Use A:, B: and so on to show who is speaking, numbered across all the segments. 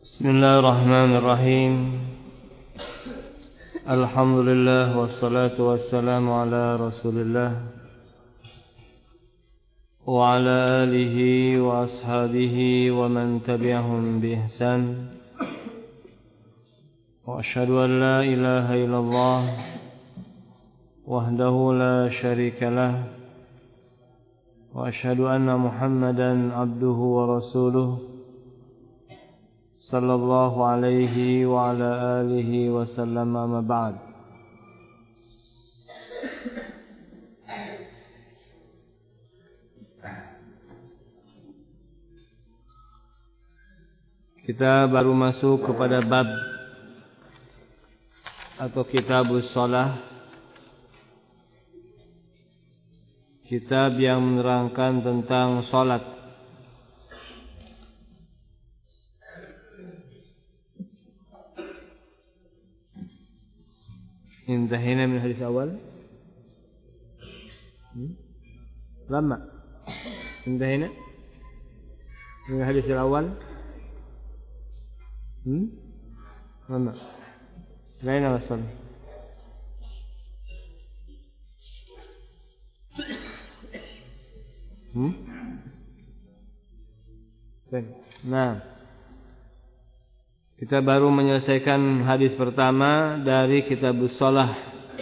A: Bismillahirrahmanirrahim. Alhamdulillah wassalatu wassalamu ala Rasulillah wa ala alihi wa ashabihi wa man tabi'ahum bi ihsan. Wa asyhadu an la ilaha illallah wahdahu la syarika lah wa asyhadu anna Muhammadan abduhu wa rasuluh sallallahu alaihi wa ala alihi wa sallam, amma ba'd. Kita baru masuk kepada bab atau kitabus shalah, kitab yang menerangkan tentang salat. انتهينا من الحديث الأول لما انتهينا من الحديث الأول لما أين وصل Nah, kita baru menyelesaikan hadis pertama dari kitabus shalah,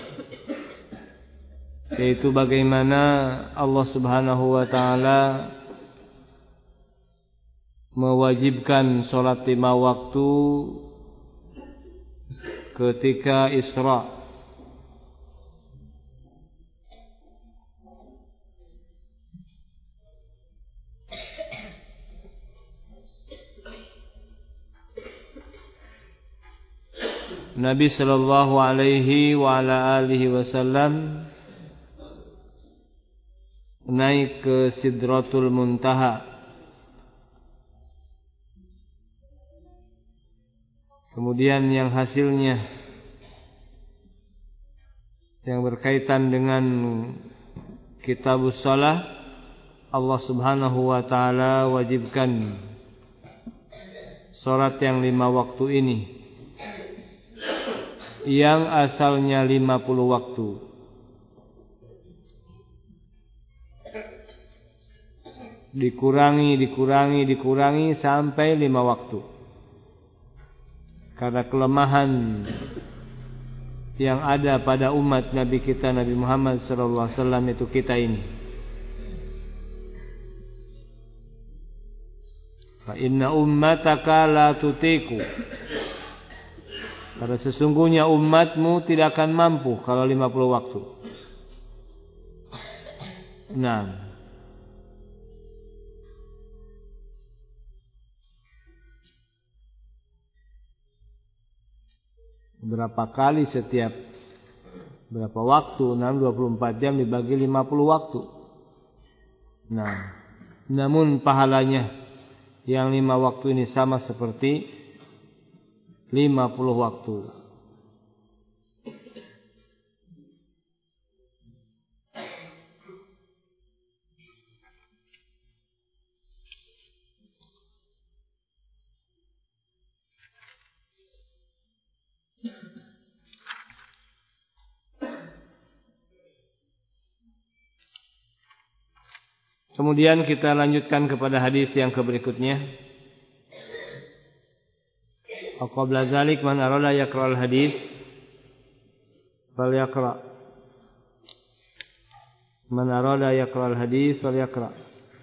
A: yaitu bagaimana Allah Subhanahu wa taala mewajibkan salat 5 waktu ketika Isra. Nabi sallallahu alaihi wa ala alihi wasallam naik ke Sidratul Muntaha. Kemudian yang hasilnya yang berkaitan dengan kitabus shalah, Allah Subhanahu wa taala wajibkan salat yang 5 waktu ini, yang asalnya 50 waktu. Dikurangi sampai 5 waktu. Karena kelemahan yang ada pada umat Nabi kita Nabi Muhammad sallallahu alaihi wasallam itu kita ini. Fa inna ummataka la tutiku. Karena sesungguhnya umatmu tidak akan mampu kalau 50 waktu. Nah, berapa kali setiap berapa waktu? 24 jam dibagi 50 waktu. Nah, namun pahalanya yang 5 waktu ini sama seperti 50 waktu. Kemudian kita lanjutkan kepada hadis yang berikutnya. Qabla dzalik man arada yaqra'ul hadis falyaqra. Man arada yaqra'ul hadis falyaqra.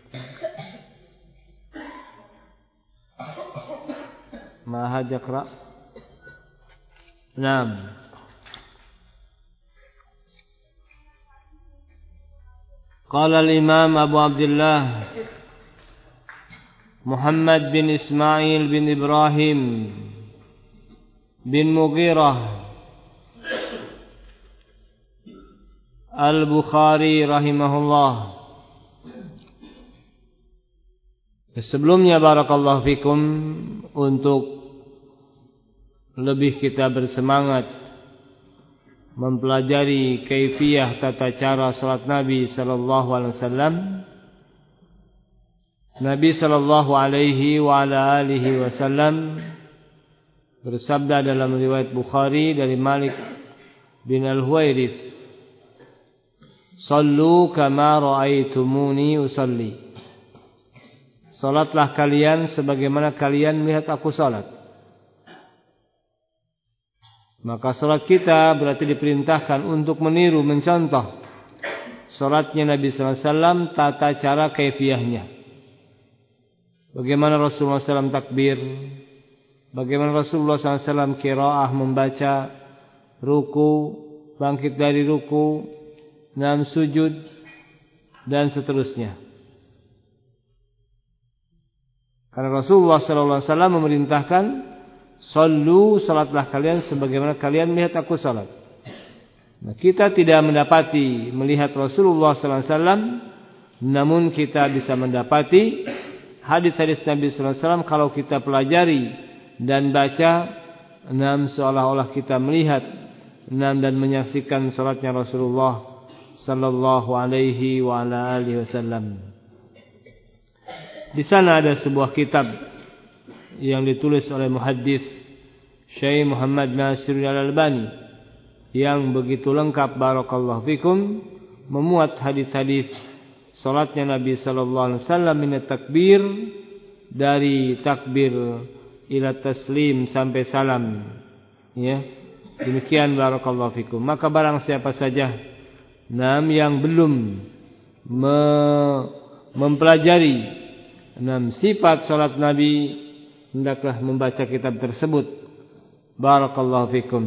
A: Ma had yaqra'. Naam. Qala al-Imam Abu Abdullah Muhammad bin Ismail bin Ibrahim bin Mughirah Al-Bukhari rahimahullah. Sebelumnya barakallahu fikum, untuk lebih kita bersemangat mempelajari kaifiyah tata cara salat Nabi sallallahu alaihi wasallam, Nabi sallallahu alaihi wa ala alihi wasallam bersabda dalam riwayat Bukhari dari Malik bin Al-Huwairits, "Shallu kama ra'aitumuni usalli." Salatlah kalian sebagaimana kalian melihat aku salat. Maka salat kita berarti diperintahkan untuk meniru, mencontoh salatnya Nabi sallallahu alaihi wasallam, tata cara kaifiyahnya. Bagaimana Rasulullah SAW takbir, bagaimana Rasulullah SAW qiraah membaca, ruku, bangkit dari ruku, dan sujud, dan seterusnya. Karena Rasulullah SAW memerintahkan, "Sallu, salatlah kalian sebagaimana kalian melihat aku salat." Nah, kita tidak mendapati melihat Rasulullah SAW, namun kita bisa mendapati hadis-hadis Nabi SAW kalau kita pelajari dan baca, seolah-olah kita melihat dan menyaksikan salatnya Rasulullah sallallahu alaihi wa ala alihi wasallam. Di sana ada sebuah kitab yang ditulis oleh muhaddits Syekh Muhammad Nasiruddin Al-Albani yang begitu lengkap, barakallahu fikum, memuat hadis-hadis salatnya Nabi sallallahu alaihi wasallam min takbir, dari takbir ila taslim sampai salam, ya. Demikian, barakallahu fikum. Maka barang siapa saja yang belum mempelajari sifat salat Nabi, hendaklah membaca kitab tersebut, barakallahu fikum.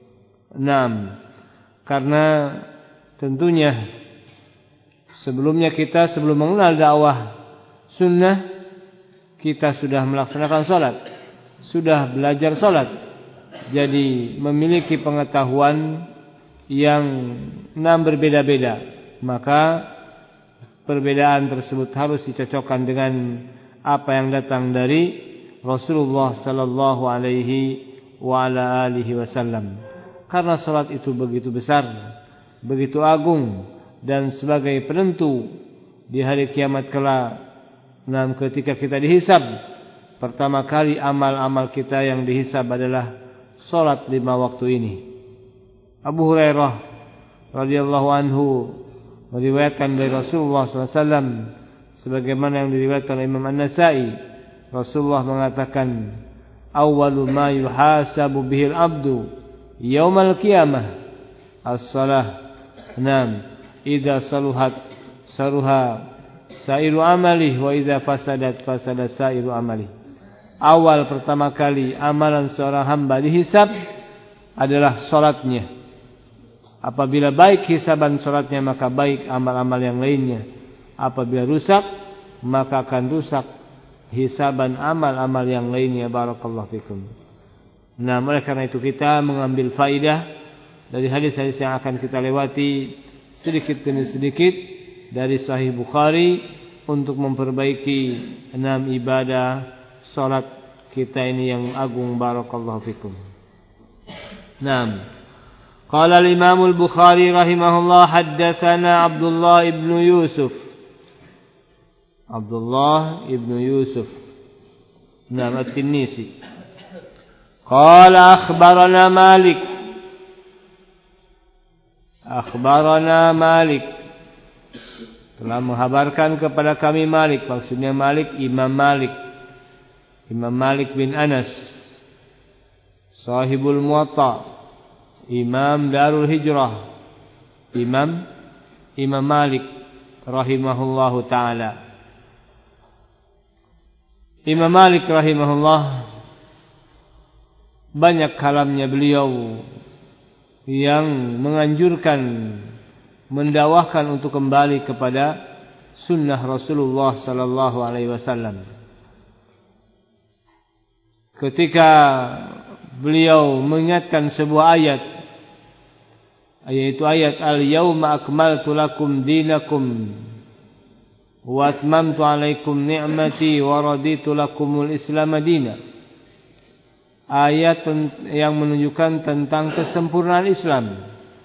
A: Karena tentunya sebelumnya kita sebelum mengenal dakwah sunnah, kita sudah melaksanakan salat, sudah belajar salat, jadi memiliki pengetahuan yang berbeda-beda. Maka perbedaan tersebut harus dicocokkan dengan apa yang datang dari Rasulullah sallallahu alaihi wa ala alihi wasallam. Karena salat itu begitu besar, begitu agung, dan sebagai penentu di hari kiamat kelak, ketika kita dihisab, pertama kali amal-amal kita yang dihisab adalah salat 5 waktu ini. Abu Hurairah radhiyallahu anhu meriwayatkan dari Rasulullah SAW, sebagaimana yang diriwayatkan oleh Imam An-Nasa'i, Rasulullah mengatakan, "Awwalu ma yuhasabu bihil abdu yaumal qiyamah as-salah." Idza saluhat saruha sairu amali wa idza fasadat fasada sairu amali. Awal pertama kali amalan seorang hamba dihisab adalah salatnya. Apabila baik hisaban salatnya, maka baik amal-amal yang lainnya. Apabila rusak, maka akan rusak hisaban amal-amal yang lainnya, barakallahu fikum. Oleh karena itu kita mengambil faidah dari hadis-hadis yang akan kita lewati sedikit demi sedikit dari Sahih Bukhari untuk memperbaiki ibadah salat kita ini yang agung, barakallahu fikum. Qala al-Imam al-Bukhari rahimahullah, haddatsana Abdullah ibn Yusuf. Abdullah ibn Yusuf at-Tinnisi. Qala akhbarana Malik. Akhbarana Malik, telah menghabarkan kepada kami Malik. Maksudnya Malik, Imam Malik, Imam Malik bin Anas, sahibul Muwatta, Imam Darul Hijrah, Imam Malik rahimahullahu ta'ala. Imam Malik rahimahullah, banyak kalamnya beliau yang menganjurkan, mendakwahkan untuk kembali kepada sunnah Rasulullah sallallahu alaihi wasallam. Ketika beliau mengingatkan sebuah ayat, yaitu ayat al-yauma akmaltu lakum dinakum wa atmamtu alaikum ni'mati wa raditu lakumul Islam madina. Ayat yang menunjukkan tentang kesempurnaan Islam.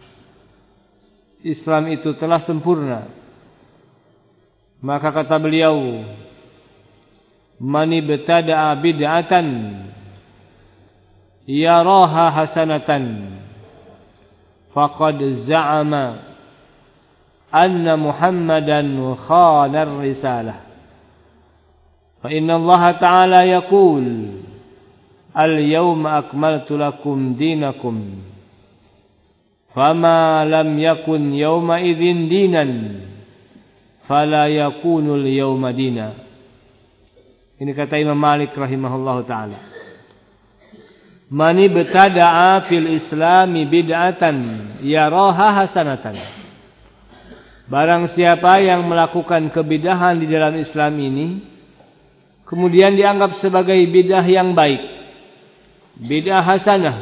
A: Islam itu telah sempurna. Maka kata beliau, "Man ibtada'a bid'atan yaraha hasanatan faqad za'ama anna Muhammadan khana ar-risalah. Fa inna Allah ta'ala yaqul al-yawma akmaltu lakum dinakum fama lam yakun yawma idzin dinan fala yakunul yawma dina. Ini kata Imam Malik rahimahullahu ta'ala. Mani betada'a fil islami bid'atan yaraha hasanatan. Barang siapa yang melakukan kebidahan di dalam Islam ini kemudian dianggap sebagai bidah yang baik, bidah hasanah,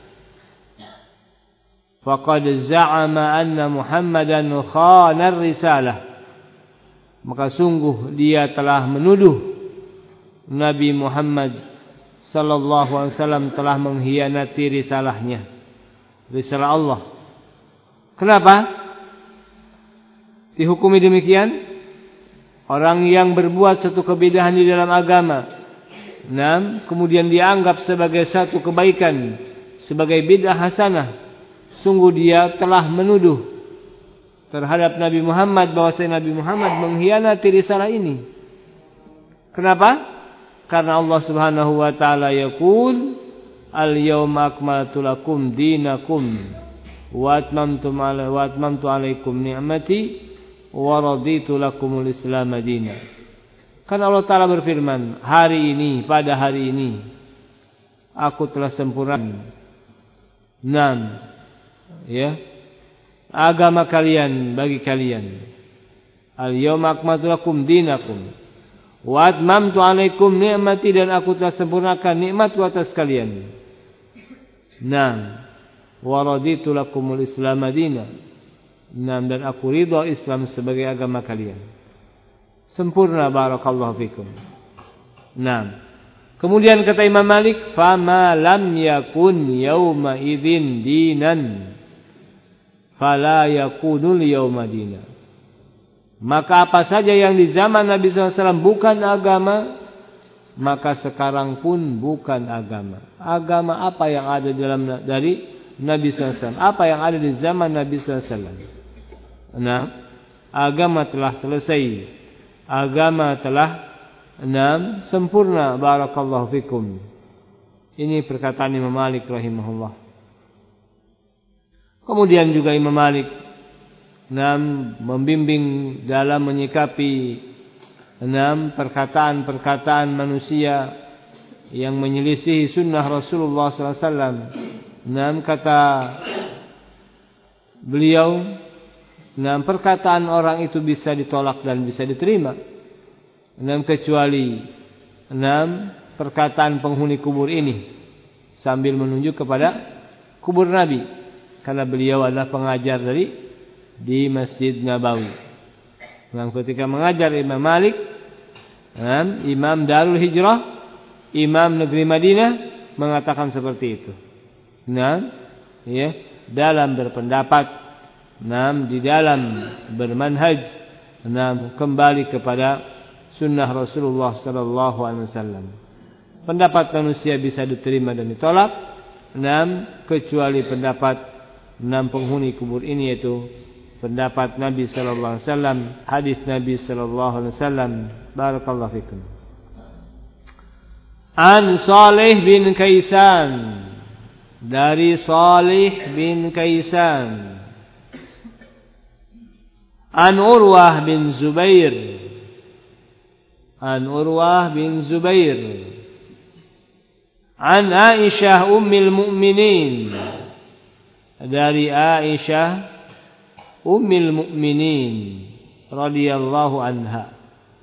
A: faqad za'ama anna Muhammadan khana ar-risalah, maka sungguh dia telah menuduh Nabi Muhammad sallallahu alaihi wasallam telah mengkhianati risalahnya, risalah Allah. Kenapa dihukumi demikian? Orang yang berbuat satu kebidahan di dalam agama, kemudian dianggap sebagai satu kebaikan, sebagai bidah hasanah, sungguh dia telah menuduh terhadap Nabi Muhammad bahwasanya Nabi Muhammad mengkhianati risalah ini. Kenapa? Karena Allah Subhanahu wa taala yaqul al-yawma akmaltu lakum dinakum wa atmamtu alaikum ni'mati wa raditu lakumul Islam madina. Karena Allah Ta'ala berfirman, hari ini, pada hari ini aku telah sempurnakan agama kalian bagi kalian. Al-yawma akmaltu lakum dinakum wa atmamtu alaikum ni'mati, dan aku telah sempurnakan nikmatku atas kalian. Wa raditu lakumul Islam madina. Dan aku ridha Islam sebagai agama kalian. Sempurna, barakallahu fikum. Kemudian kata Imam Malik, fama lam yakun yauma idzin dinan fala yakunul yauma dina. Maka apa saja yang di zaman Nabi SAW bukan agama, maka sekarang pun bukan agama. Agama apa yang ada dari Nabi SAW? Apa yang ada di zaman Nabi SAW? Agama telah selesai. Agama telah sempurna, barakallahu fikum. Ini perkataan Imam Malik rahimahullah. Kemudian juga Imam Malik membimbing dalam menyikapi perkataan-perkataan manusia yang menyelisihi sunnah Rasulullah SAW. Kata beliau, perkataan orang itu bisa ditolak dan bisa diterima, kecuali perkataan penghuni kubur ini, sambil menunjuk kepada kubur Nabi, karena beliau adalah pengajar di Masjid Nabawi. Ketika mengajar Imam Malik, Imam Darul Hijrah, Imam Negeri Madinah, mengatakan seperti itu. Dalam berpendapat, di dalam bermanhaj, kembali kepada sunnah Rasulullah sallallahu alaihi wasallam. Pendapat manusia bisa diterima dan ditolak, kecuali pendapat penghuni kubur ini, yaitu pendapat Nabi sallallahu alaihi wasallam, hadis Nabi sallallahu alaihi wasallam. Barakallahu fikum. An Salih bin Kaisan, dari Salih bin Kaisan. An Urwah bin Zubair, an Aisyah ummil mu'minin, dari Aisyah ummil mu'minin radhiyallahu anha.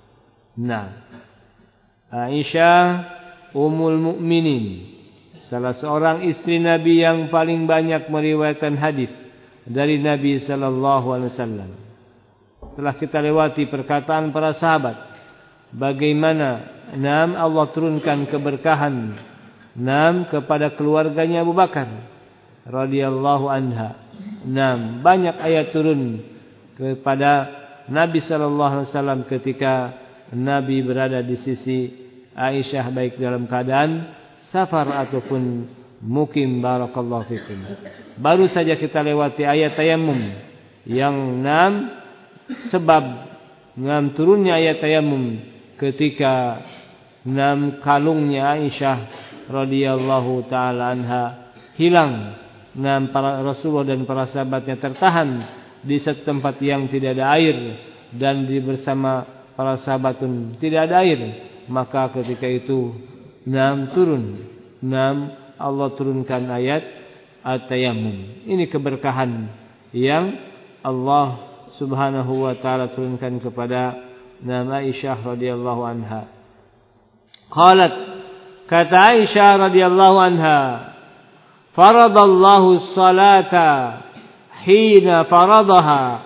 A: Aisyah ummul mu'minin, salah seorang istri Nabi yang paling banyak meriwayatkan hadis dari Nabi sallallahu alaihi wasallam. Telah kita lewati perkataan para sahabat bagaimana Allah turunkan keberkahan kepada keluarganya Abu Bakar radhiyallahu anha. Banyak ayat turun kepada Nabi sallallahu alaihi wasallam ketika Nabi berada di sisi Aisyah, baik dalam keadaan safar ataupun mukim. Barakallahu fikum. Baru saja kita lewati ayat tayammum yang 6 sebab 6 turunnya ayat tayammum ketika 6 kalungnya Aisyah radhiyallahu taala anha hilang. 6 para Rasulullah dan para sahabatnya tertahan di satu tempat yang tidak ada air dan di bersama para sahabat pun tidak ada air. Maka ketika itu 6 turun. 6 Allah turunkan ayat at-tayammum. Ini keberkahan yang Allah Subhanahu wa taala turunkan kepada Aisyah radhiyallahu anha. Qalat, kata Aisyah radhiyallahu anha, faradallahu as-salata hina faradaha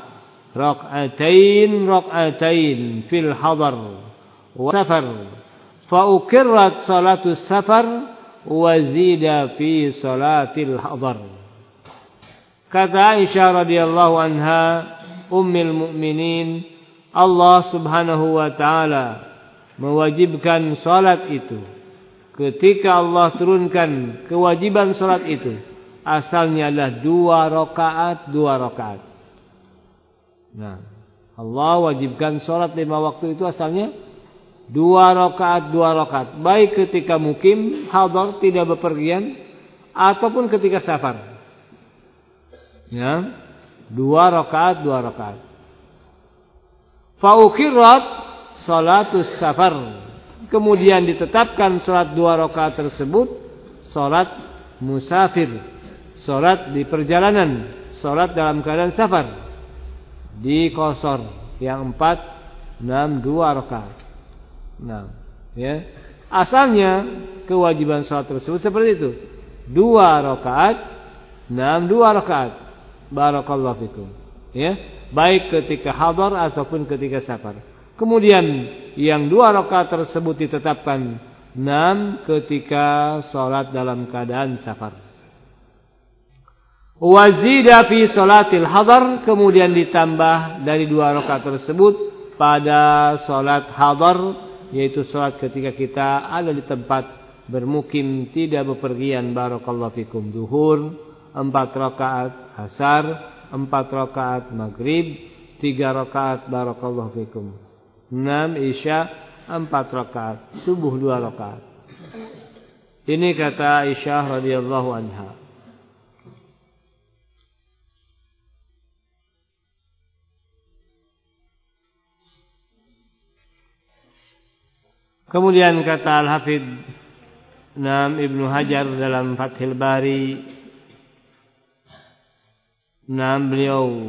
A: rak'atain fil hadar wa safar fa ukirrat salatu safar wa zida fi salatil hadar. Kata Aisyah radhiyallahu anha, ummul mukminin, Allah Subhanahu wa taala mewajibkan salat itu. Ketika Allah turunkan kewajiban salat itu, asalnya adalah 2 rakaat. Nah, Allah wajibkan salat 5 waktu itu asalnya 2 rakaat. Baik ketika mukim, hadar, tidak bepergian, ataupun ketika safar. Ya, 2 rakaat. Faukirat salatus safar. Kemudian ditetapkan salat 2 rakaat tersebut salat musafir, salat di perjalanan, salat dalam keadaan safar. Dikosor yang 4, 6, 2 rakaat. Nah, ya. Asalnya kewajiban salat tersebut seperti itu. 2 rakaat, 6, 2 rakaat. Barakallahu fikum. Ya, baik ketika hadar ataupun ketika safar. Kemudian yang 2 rakaat tersebut ditetapkan 6 ketika salat dalam keadaan safar. Wazida fi salatil hadar, kemudian ditambah dari 2 rakaat tersebut pada salat hadar, yaitu salat ketika kita ada di tempat bermukim, tidak bepergian. Barakallahu fikum. Zuhur 4 rakaat, asar 4 rakaat, maghrib 3 rakaat. Barakallahu fikum. 6 isya 4 rakaat, subuh 2 rakaat. Ini kata Aisyah radhiyallahu anha. Kemudian kata Al-Hafidh Ibnu Hajar dalam Fathul Bari, beliau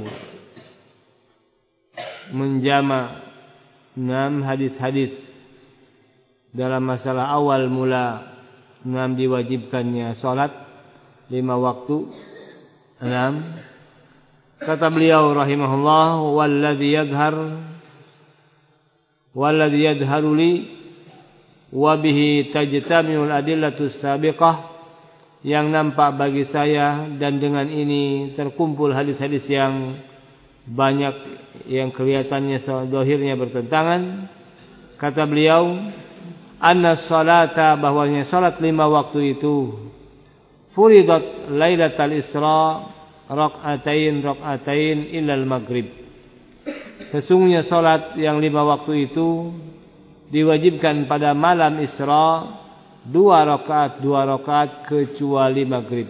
A: menjama 6 hadis-hadis dalam masalah awal mula 6 diwajibkannya salat 5 waktu. 6 kata beliau rahimahullah, walladhi yadharu li wa bihi tajtami'ul adillatus sabiqah, yang nampak bagi saya dan dengan ini terkumpul hadis-hadis yang banyak yang kelihatannya zahirnya bertentangan. Kata beliau, anna salata, bahwanya salat 5 waktu itu furidat lailatal isra rak'atain ilal maghrib. Sesungguhnya salat yang 5 waktu itu diwajibkan pada malam Isra 2 rakaat kecuali maghrib.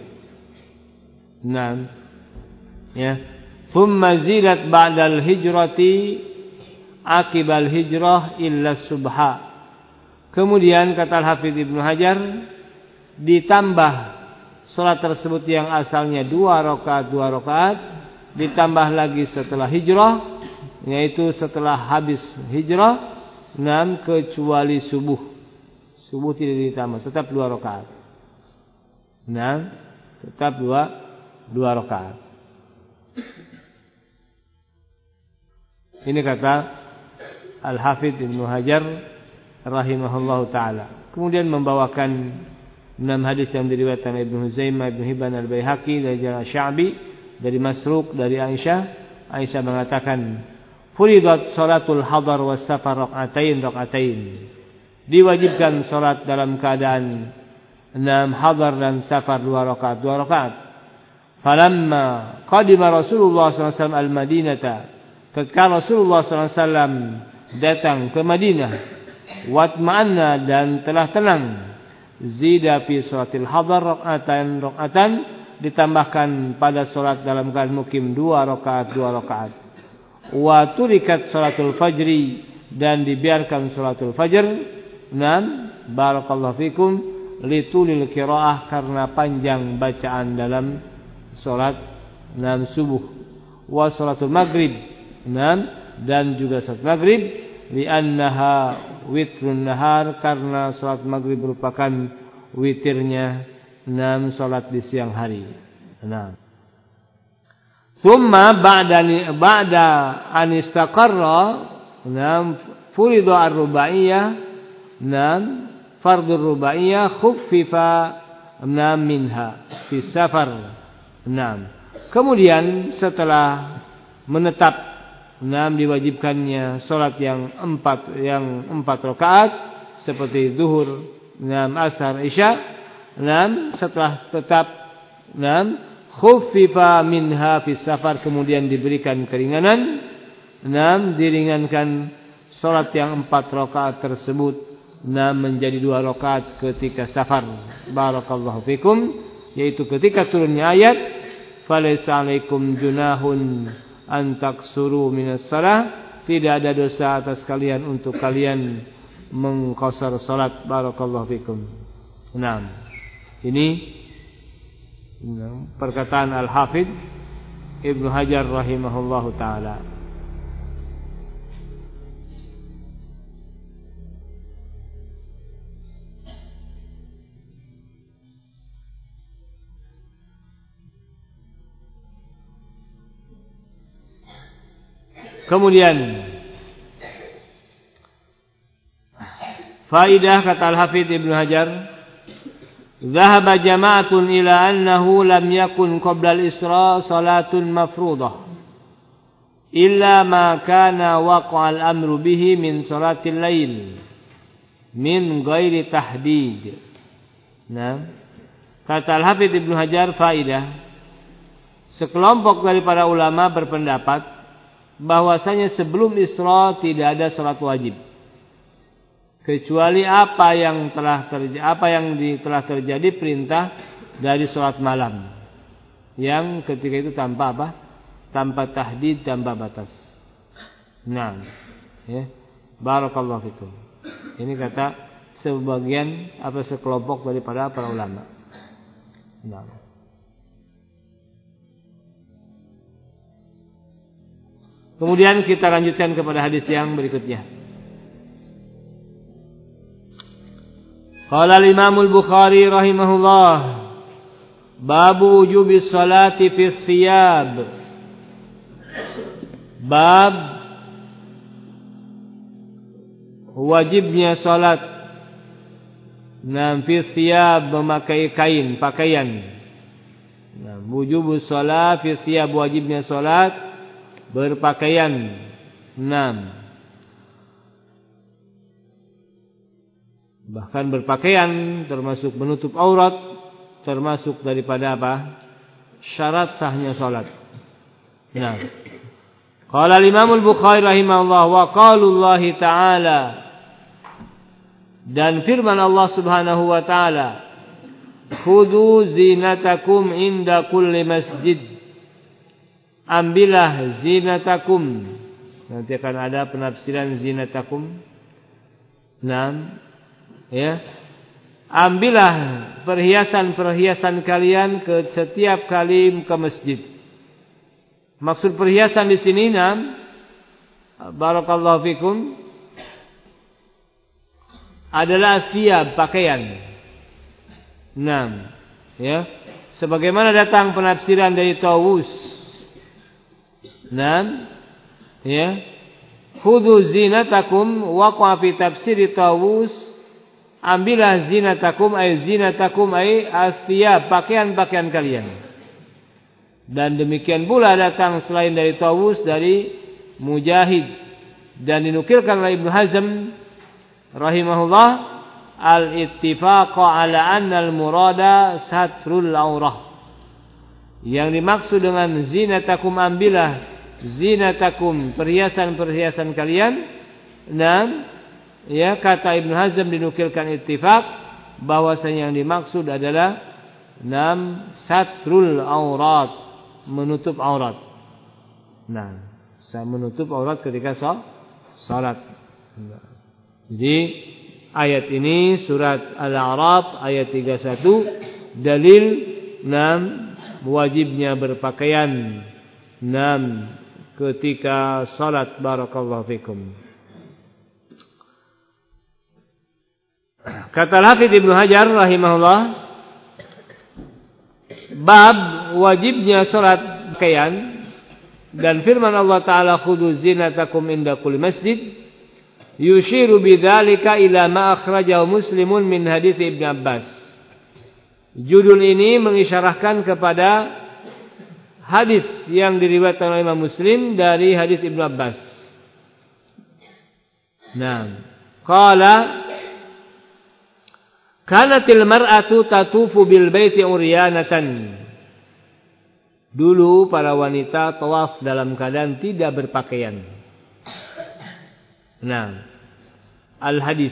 A: Ya. Thumma zilat ba'dal hijrati akibal hijrah illa subha. Kemudian kata Al-Hafidh Ibnu Hajar, ditambah salat tersebut yang asalnya 2 rakaat ditambah lagi setelah hijrah, yaitu setelah habis hijrah 6 kecuali subuh. Subuh tidak ditambah, tetap 2 rakaat. Tetap 2 rakaat. Ini kata Al-Hafidh Ibnu Hajar rahimahullahu taala. Kemudian membawakan 6 hadis yang diriwayatkan Ibnu Huzaimah, Ibnu Hibban, Al-Baihaqi dari Sya'bi, dari Masruq, dari Aisyah. Aisyah mengatakan, furidat salatul hadar was safar rak'atain. Diwajibkan salat dalam keadaan hadar dan safar 2 rakaat. Falamma qadima Rasulullah SAW al-Madinata, ketika Rasulullah SAW datang ke Madinah, watma'anna dan telah tenang, zida fi salatil hadar raka'atan, ditambahkan pada salat dalam keadaan mukim 2 rakaat. Wa turikat salatul fajri, dan dibiarkan salatul fajr. Barakallahu fikum, litulil qiraah, karena panjang bacaan dalam salat subuh. Wa salatul maghrib, dan juga salat maghrib, li'annaha witrun nahar, karena salat maghrib merupakan witirnya salat di siang hari. Thumma ba'da an istaqarra furidu ar-rubaiyah, fardur rubaiyah khuffifa minha fi safar. Kemudian setelah menetap diwajibkannya salat yang 4 rakaat seperti zuhur, asar, isya, setelah tetap khuffifa minha fi safar, kemudian diberikan keringanan, diringankan salat yang 4 rakaat tersebut menjadi 2 rakaat ketika safar. Barakallahu fikum, yaitu ketika turunnya ayat falaisa alaikum junahun an taksuru minas salah, tidak ada dosa atas kalian untuk kalian mengqasar salat. Barakallahu fikum. Ini perkataan Al-Hafidz Ibnu Hajar rahimahullahu taala. Kemudian faidah, kata Al-Hafidz Ibnu Hajar, dhahaba jama'atun ila annahu lam yakun qabla al-isra salatun mafruḍah illa ma kana waqa'a al-amru bihi min salatil lail min ghairi tahdid. Kata Al-Hafidz Ibnu Hajar, faidah, sekelompok dari para ulama berpendapat bahwasanya sebelum Isra tidak ada salat wajib, kecuali apa yang telah terjadi perintah dari salat malam, yang ketika itu tanpa tahdid, tanpa batas. Barakallahu fikum. Ini kata sekelompok daripada para ulama. Kemudian kita lanjutkan kepada hadis yang berikutnya. Qala al-Imam al-Bukhari rahimahullah, babu wujubi sholati fi thiyab. Bab wajibnya salat fi thiyab, memakai kain, pakaian. Wujubu sholat fi thiyab, wajibnya salat berpakaian. Bahkan berpakaian termasuk menutup aurat, termasuk daripada syarat sahnya salat. Qala al-Imam al-Bukhari rahimahullah, wa qaulullahi ta'ala, dan firman Allah Subhanahu wa taala, khudhu zinatakum inda kulli masjid, ambillah zinatakum. Nanti akan ada penafsiran zinatakum. Ambillah perhiasan-perhiasan kalian ke setiap kali ke masjid. Maksud perhiasan di sini, barakallahu fikum, adalah thiyab, pakaian. Sebagaimana datang penafsiran dari Tawus. Khudhu zinatakum, waqa'a fi tafsir Tawus, ambillah zinatakum ay athiyab, pakaian-pakaian kalian. Dan demikian pula datang selain dari Tawus, dari Mujahid, dan dinukilkan oleh Ibnu Hazm rahimahullah, al-ittifaq ala anna al-murada satrul aurah. Yang dimaksud dengan zinatakum, ambillah zinatakum, perhiasan-perhiasan kalian. Ya, kata Ibnu Hazm dinukilkan ittifaq bahwasanya yang dimaksud adalah satrul aurat, menutup aurat. Menutup aurat ketika salat. Jadi ayat ini surat Al-A'raf ayat 31 dalil wajibnya berpakaian ketika salat. Barakallahu fikum. Kata Hafidz Ibnu Hajar rahimahullah, bab wajibnya salat pakaian dan firman Allah Ta'ala khudhu zinatakum inda kulli masjid yushiru bidzalika ila ma akhrajahu Muslimun min hadits Ibnu Abbas. Judul ini mengisyarahkan kepada hadis yang diriwayatkan oleh Imam Muslim dari hadis Ibnu Abbas. Qala kanatil mar'atu tatufu bil baiti uryanatan. Dulu para wanita tawaf dalam keadaan tidak berpakaian. Al-hadis.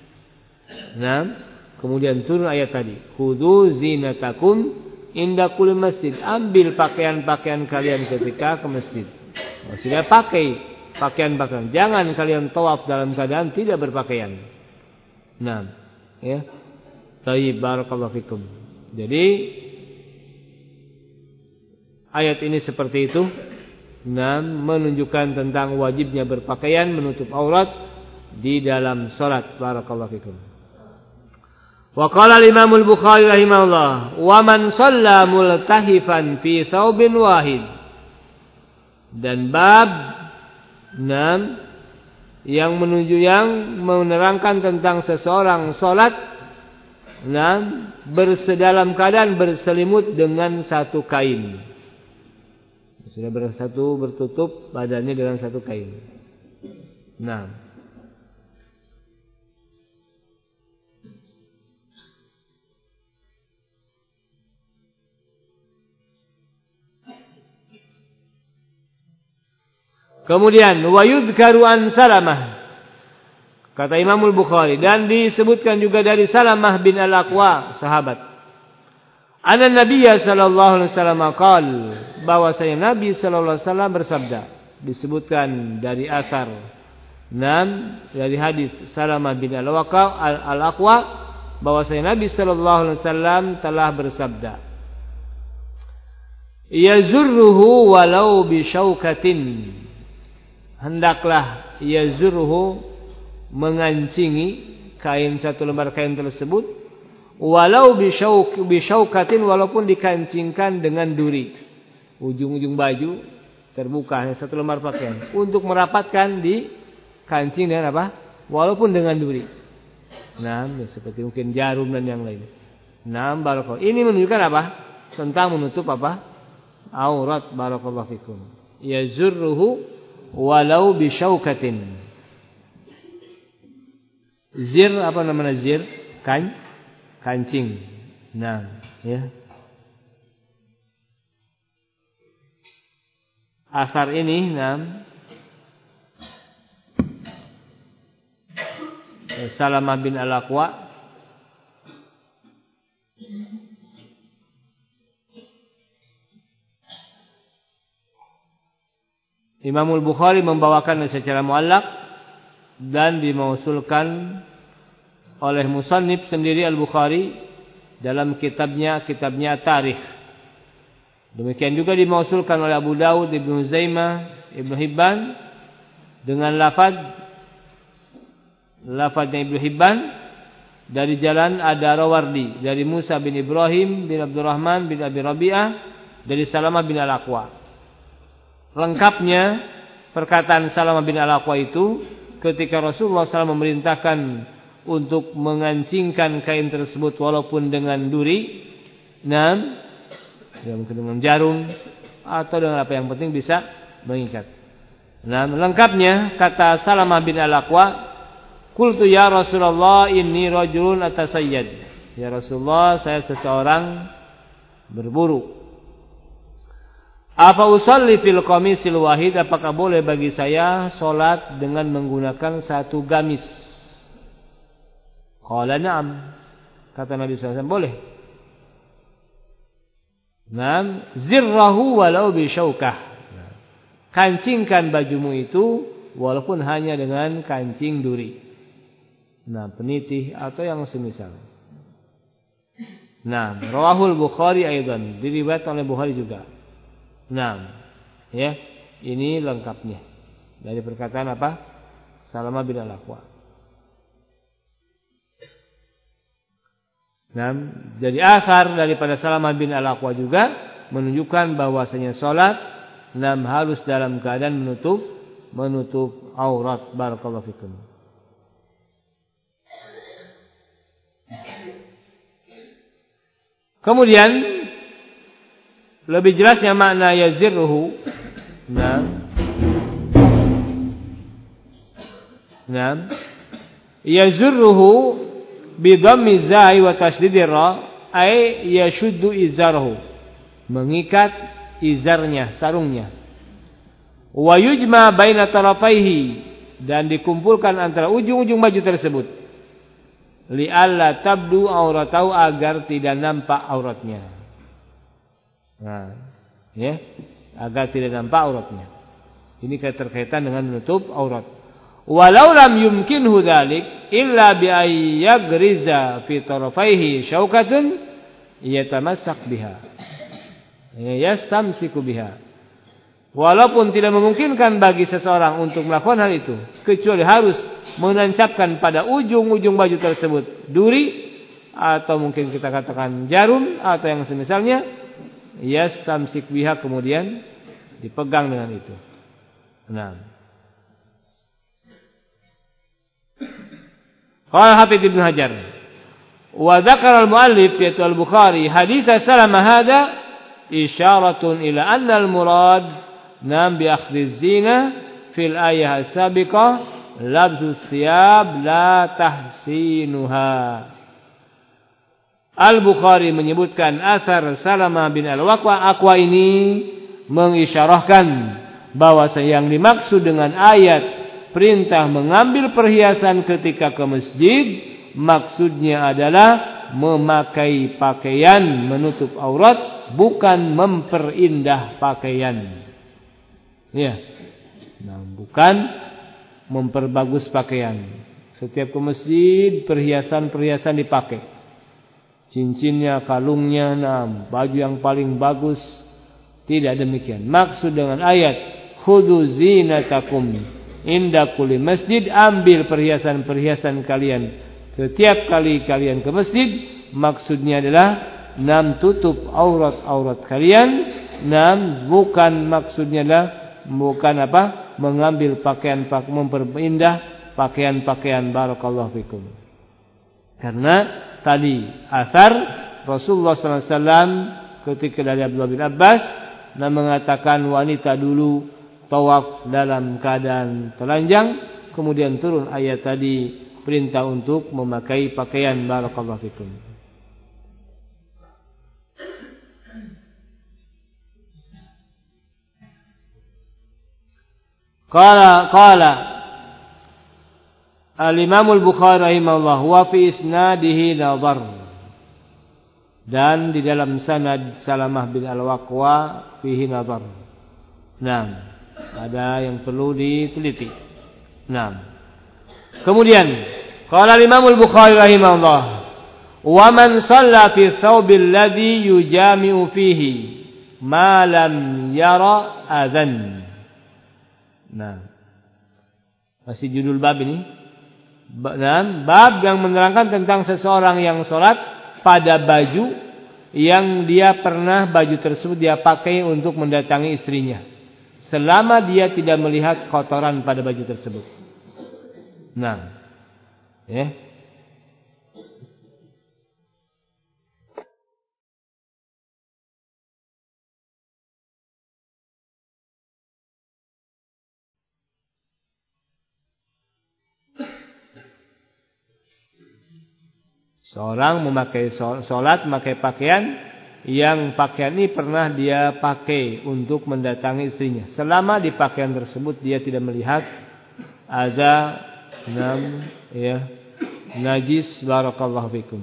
A: Kemudian turun ayat tadi. Khudhu zinatakum inda kulli masjid. Ambil pakaian-pakaian kalian ketika ke masjid. Maksudnya pakai pakaian-pakaian. Jangan kalian tawaf dalam keadaan tidak berpakaian. Ya. Tayyib, barakallahu fikum. Jadi ayat ini seperti itu, menunjukkan tentang wajibnya berpakaian, menutup aurat di dalam salat. Barakallahu fikum. Wa qala al-Imam al-Bukhari rahimahullah, wa man shalla multahifan fi thawbin wahid. Dan bab yang menerangkan tentang seseorang salat dalam keadaan berselimut dengan satu kain. Sudah bertutup badannya dengan satu kain. Kemudian wa yudhkaru an Salamah. Kata Imam Al-Bukhari, dan disebutkan juga dari Salamah bin Al-Aqwa, sahabat. Anna Nabiyya sallallahu alaihi wasallam qaal, bahwasanya Nabi sallallahu alaihi wasallam bersabda. Disebutkan dari asar dari hadis Salamah bin Al-Aqwa bahwasanya Nabi sallallahu alaihi wasallam telah bersabda, yazurruhu walau bi syaukatin. Hendaklah yazurruhu, mengancingi kain, satu lembar kain tersebut, walau bisyaukatin, walaupun dikancingkan dengan duri, ujung-ujung baju terbuka hanya satu lembar pakaian, untuk merapatkan di kancing dengan apa? Walaupun dengan duri. Seperti mungkin jarum dan yang lain. Barakallahu. Ini menunjukkan apa? Tentang menutup apa? Aurat. Barakallahu fikum. Yazurruhu walau bisyaukatin. Zir, apa namanya zir? Kancing. Ya. Asar ini Salamah bin Al-Aqwa Imam Al-Bukhari membawakan secara muallaq dan dimausulkan oleh musannif sendiri Al-Bukhari dalam kitabnya Tarikh. Demikian juga dimausulkan oleh Abu Dawud, Ibnu Huzaimah, Ibnu Hibban dengan lafadznya Ibnu Hibban dari jalan Ad-Darawardi dari Musa bin Ibrahim bin Abdurrahman bin Abi Rabi'ah dari Salamah bin Al-Aqwa. Lengkapnya perkataan Salamah bin Al-Aqwa itu ketika Rasulullah SAW memerintahkan untuk mengancingkan kain tersebut walaupun dengan duri, ya mungkin dengan jarum atau dengan apa yang penting bisa mengikat. Lengkapnya kata Salamah bin Al-Aqwa, Qultu ya Rasulullah inni rajulun atasayyad. Ya Rasulullah, saya seseorang berburu. Apa usolli fil qamisil wahid, apakah boleh bagi saya salat dengan menggunakan satu gamis? Qala na'am. Kata Nabi SAW, boleh. Naam, zirrahu walau bi syaukah. Kancingkan bajumu itu walaupun hanya dengan kancing duri. Nah, penitih atau yang semisal. Nah, rawahul Bukhari aidan, diriwayatkan oleh Bukhari juga. Nah, ya, ini lengkapnya dari perkataan apa? Salamah bin Al-Aqwa. Nah, jadi asar daripada Salamah bin Al-Aqwa juga menunjukkan bahwasanya salat harus dalam keadaan menutup aurat. Barakallahu fikum. Kemudian lebih jelasnya makna yazirruhu. Yazurruhu bi dhammi zai wa tasdidir ra ay yashuddu izarahu. Mengikat izarnya, sarungnya. Wa yujma baina tarafaihi, dan dikumpulkan antara ujung-ujung baju tersebut. Li alla tabdu auratahu, agar tidak nampak auratnya. Nah, ya, agar tidak nampak auratnya. Ini keterkaitan dengan menutup aurat. Walau lam yumkinhu dzalik illa bi ayyagriza fi tarafaihi syaukatun yatamassak biha. Yastamsiku biha. Walaupun tidak memungkinkan bagi seseorang untuk melakukan hal itu, kecuali harus menancapkan pada ujung-ujung baju tersebut duri, atau mungkin kita katakan jarum atau yang semisalnya, yastamsik biha, kemudian dipegang dengan itu. Nah, qala Hafidz Ibnu Hajar wa dzakara al-muallif yaitu al-Bukhari hadits Salamah hada isyaratun ila anna al-murad bi akhdhi zina fil ayah as-sabiqah labzu thiyab la tahsinuha. Al-Bukhari menyebutkan asar Salamah bin Al-Aqwa ini mengisyarahkan bahwa yang dimaksud dengan ayat perintah mengambil perhiasan ketika ke masjid, maksudnya adalah memakai pakaian menutup aurat, bukan memperindah pakaian. Ya. Nah, bukan memperbagus pakaian. Setiap ke masjid perhiasan-perhiasan dipakai. Cincinnya, kalungnya, baju yang paling bagus. Tidak demikian. Maksud dengan ayat khudzu zinatakum inda kulli masjid, ambil perhiasan-perhiasan kalian setiap kali kalian ke masjid, maksudnya adalah tutup aurat-aurat kalian. Bukan maksudnya adalah mengambil pakaian, memperindah pakaian-pakaian. Barakallahu fikum. Karena tadi asar Rasulullah SAW ketika dari Abdullah bin Abbas mengatakan wanita dulu tawaf dalam keadaan telanjang, kemudian turun ayat tadi perintah untuk memakai pakaian. Barakallahu fikum. Qala al-Imam al-Bukhari rahimahullah wa fi isnadihi nadhar, dan di dalam sanad Salamah bin Al-Aqwa fihi nadhar. Ada yang perlu diteliti. Kemudian qala al-Imam al-Bukhari rahimahullah wa man shalla fi thawbil ladzi yujami'u fihi ma lam yara adzan. Masih judul bab ini. Bab yang menerangkan tentang seseorang yang sholat pada baju yang dia pernah baju tersebut dia pakai untuk mendatangi istrinya, selama dia tidak melihat kotoran pada baju tersebut. Seorang memakai sholat, memakai pakaian yang pakaian ini pernah dia pakai untuk mendatangi istrinya. Selama di pakaian tersebut dia tidak melihat ada najis. Barakallahu fikum.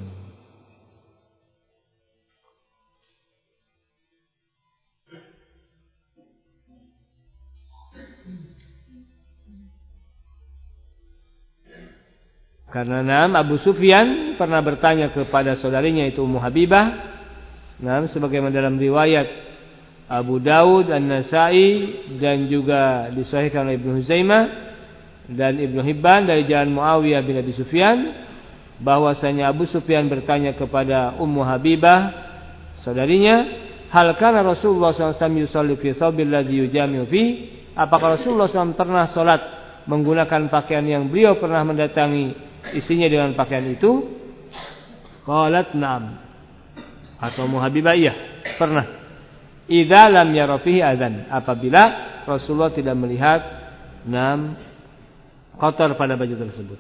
A: Karena Abu Sufyan pernah bertanya kepada saudarinya itu Ummu Habibah. Sebagaimana dalam riwayat Abu Daud, An-Nasai dan juga disahihkan oleh Ibnu Huzaimah dan Ibnu Hibban dari jalan Muawiyah bin Abi Sufyan, bahwasanya Abu Sufyan bertanya kepada Ummu Habibah saudarinya, hal kana Rasulullah SAW yusalli fi thawbil ladzi yujami'u fi? Apakah Rasulullah SAW pernah salat menggunakan pakaian yang beliau pernah mendatangi istrinya dengan pakaian itu? Qalat na'am. Atau Ummu Habibah, iya, pernah. Idza lam yara fihi adzan, apabila Rasulullah tidak melihat kotor pada baju tersebut.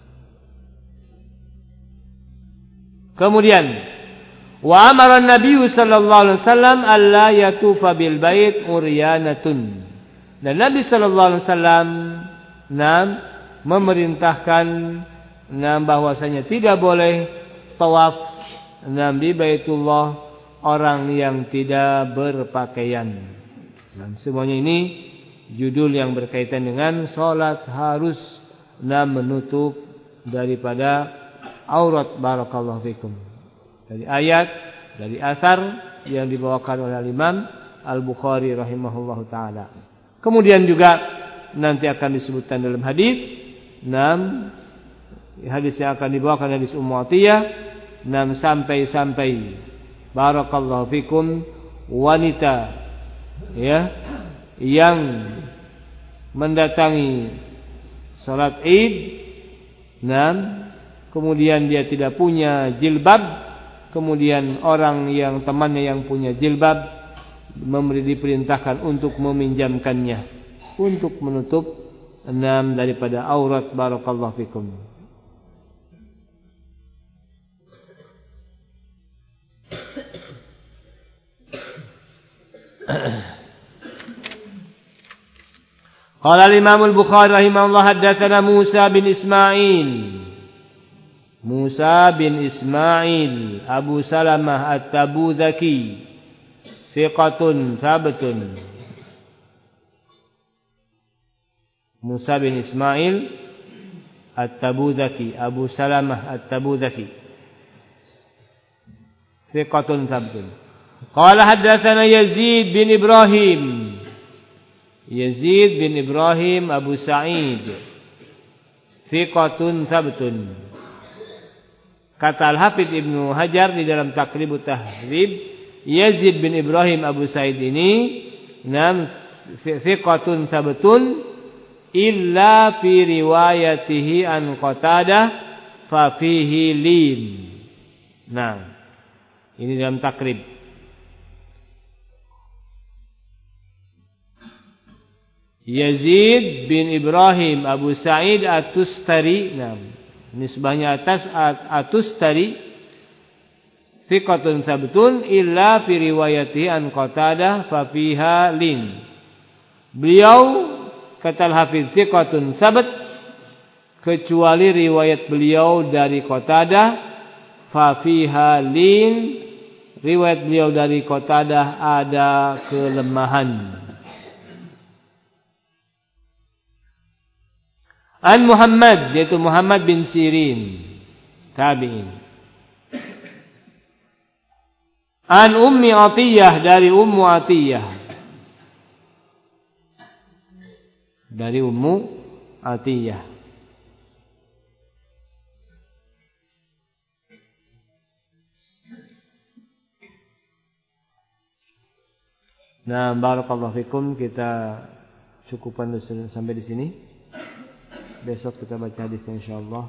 A: Kemudian wa amara an-nabiy sallallahu alaihi wasallam alla yatufa bil bait uryanatun. Dan Nabi sallallahu alaihi wasallam memerintahkan bahwasanya tidak boleh tawaf di Baitullah orang yang tidak berpakaian. Semuanya ini judul yang berkaitan dengan salat harus menutup daripada aurat. Barakallahu fikum. Dari ayat, dari asar yang dibawakan oleh Imam Al-Bukhari rahimahullahu taala. Kemudian juga nanti akan disebutkan dalam hadis yang akan dibawakan hadis Ummu Atiyah sampai barakallahu fikum wanita yang mendatangi salat Id kemudian dia tidak punya jilbab, kemudian orang yang temannya yang punya jilbab diperintahkan untuk meminjamkannya untuk menutup daripada aurat. Barakallahu fikum. Qala al-Imam al-Bukhari rahimahullah haddatsana Musa bin Ismail Abu Salamah At-Tabuzaki thiqatun thabtun. Musa bin Ismail At-Tabuzaki, Abu Salamah At-Tabuzaki thiqatun thabtun. Qala haddatsana Yazid bin Ibrahim Abu Sa'id thiqatun thabtun. Kata Al-Hafidz Ibnu Hajar di dalam Taqribut Tahrib, Yazid bin Ibrahim Abu Sa'id ini thiqatun thabtun illa fi riwayatihi an Qatadah fa fihi lin. Ini dalam Takrib. Yazid bin Ibrahim Abu Sa'id At-Tustari, nisbahnya atas At-Tustari, thiqatun thabtun illa fi riwayatihi an Qatadah fa fiha lin. Beliau kata Al-Hafidz thiqatun thabt, kecuali riwayat beliau dari Qatadah fa fiha lin, riwayat beliau dari Qatadah ada kelemahan. An Muhammad, yaitu Muhammad bin Sirin, tabi'in. An Ummi Atiyah, dari Ummu Atiyah. Dari Ummu Atiyah. Barakallahu fikum, kita cukupkan sampai di sini. Besok kita baca hadisnya insyaallah.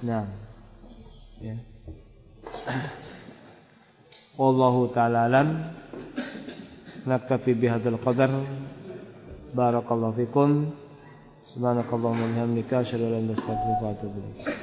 A: Wallahu ta'ala alam. Naktafi bihadzal qadar. Barakallahu fikum. Subhanakallahumma wa bihamdika asyhadu an la ilaha illa anta astaghfiruka wa atubu ilaik.